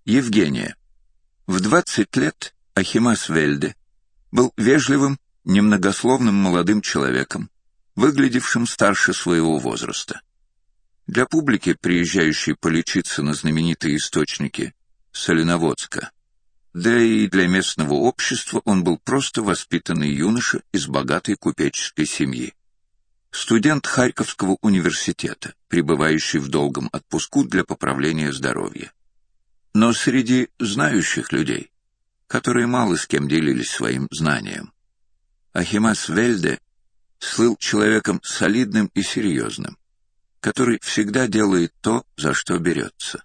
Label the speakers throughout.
Speaker 1: Евгения. В 20 лет Ахимас Вельде был вежливым, немногословным молодым человеком, выглядевшим старше своего возраста. Для публики, приезжающей полечиться на знаменитые источники Соленоводска, да и для местного общества, он был просто воспитанный юноша из богатой купеческой семьи. Студент Харьковского университета, пребывающий в долгом отпуску для поправления здоровья. Но среди знающих людей, которые мало с кем делились своим знанием, Ахимас Вельде слыл человеком солидным и серьезным, который всегда делает то, за что берется.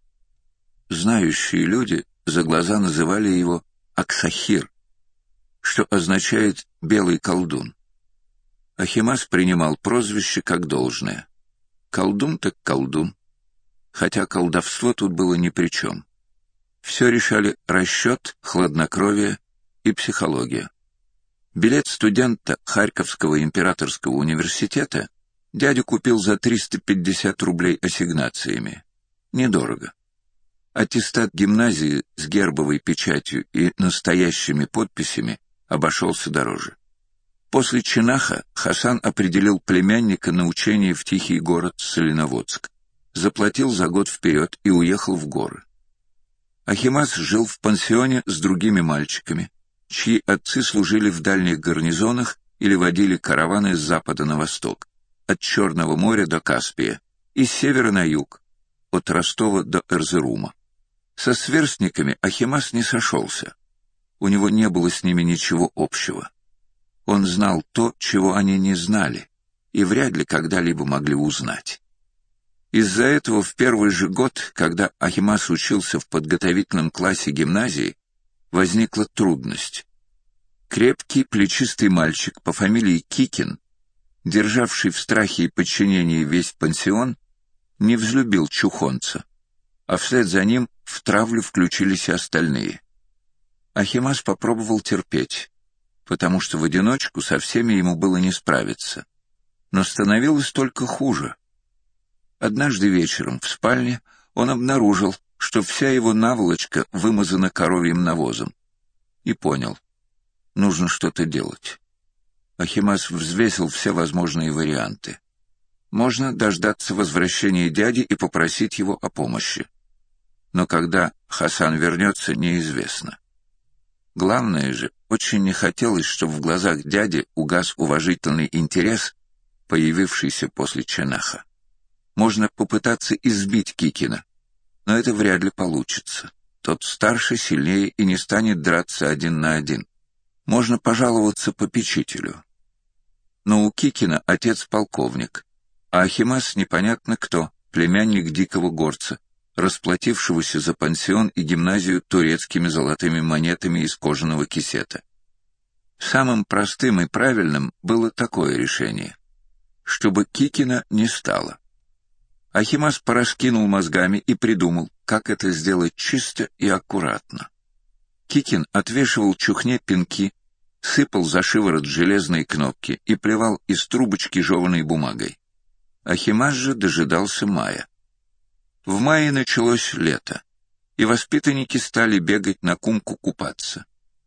Speaker 1: Знающие люди за глаза называли его Аксахир, что означает «белый колдун». Ахимас принимал прозвище как должное. Колдун так колдун, хотя колдовство тут было ни при чем. Все решали расчет, хладнокровие и психология. Билет студента Харьковского императорского университета дядя купил за 350 рублей ассигнациями. Недорого. Аттестат гимназии с гербовой печатью и настоящими подписями обошелся дороже. После Чинаха Хасан определил племянника на учение в тихий город Соленоводск, заплатил за год вперед и уехал в горы. Ахимас жил в пансионе с другими мальчиками, чьи отцы служили в дальних гарнизонах или водили караваны с запада на восток, от Черного моря до Каспия и с севера на юг, от Ростова до Эрзерума. Со сверстниками Ахимас не сошелся. У него не было с ними ничего общего. Он знал то, чего они не знали, и вряд ли когда-либо могли узнать. Из-за этого в первый же год, когда Ахимас учился в подготовительном классе гимназии, возникла трудность. Крепкий, плечистый мальчик по фамилии Кикин, державший в страхе и подчинении весь пансион, не взлюбил чухонца, а вслед за ним в травлю включились и остальные. Ахимас попробовал терпеть, потому что в одиночку со всеми ему было не справиться. Но становилось только хуже. Однажды вечером в спальне он обнаружил, что вся его наволочка вымазана коровьим навозом, и понял — нужно что-то делать. Ахимас взвесил все возможные варианты. Можно дождаться возвращения дяди и попросить его о помощи. Но когда Хасан вернется, неизвестно. Главное же, очень не хотелось, чтобы в глазах дяди угас уважительный интерес, появившийся после Чинаха. Можно попытаться избить Кикина, но это вряд ли получится. Тот старше, сильнее и не станет драться один на один. Можно пожаловаться попечителю. Но у Кикина отец полковник, а Ахимас непонятно кто, племянник дикого горца, расплатившегося за пансион и гимназию турецкими золотыми монетами из кожаного кисета. Самым простым и правильным было такое решение, чтобы Кикина не стало. Ахимас пораскинул мозгами и придумал, как это сделать чисто и аккуратно. Кикин отвешивал чухне пинки, сыпал за шиворот железные кнопки и плевал из трубочки жеваной бумагой. Ахимас же дожидался мая. В мае началось лето, и воспитанники стали бегать на Кумку купаться.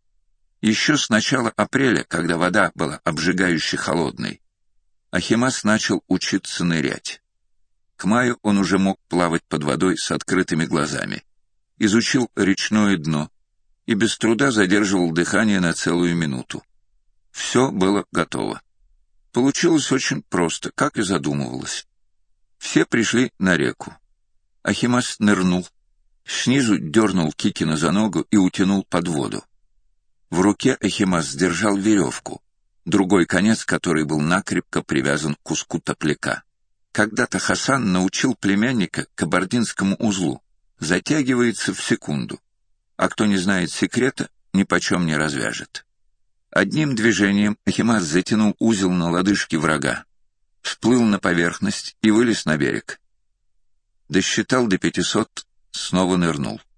Speaker 1: Еще с начала апреля, когда вода была обжигающе холодной, Ахимас начал учиться нырять. К маю он уже мог плавать под водой с открытыми глазами, изучил речное дно и без труда задерживал дыхание на целую минуту. Все было готово. Получилось очень просто, как и задумывалось. Все пришли на реку. Ахимас нырнул, снизу дернул Кикина за ногу и утянул под воду. В руке Ахимас держал веревку, другой конец которой был накрепко привязан к куску топляка. Когда-то Хасан научил племянника кабардинскому узлу. Затягивается в секунду, а кто не знает секрета, нипочем не развяжет. Одним движением Ахимас затянул узел на лодыжке врага, всплыл на поверхность и вылез на берег. Досчитал до 500, снова нырнул.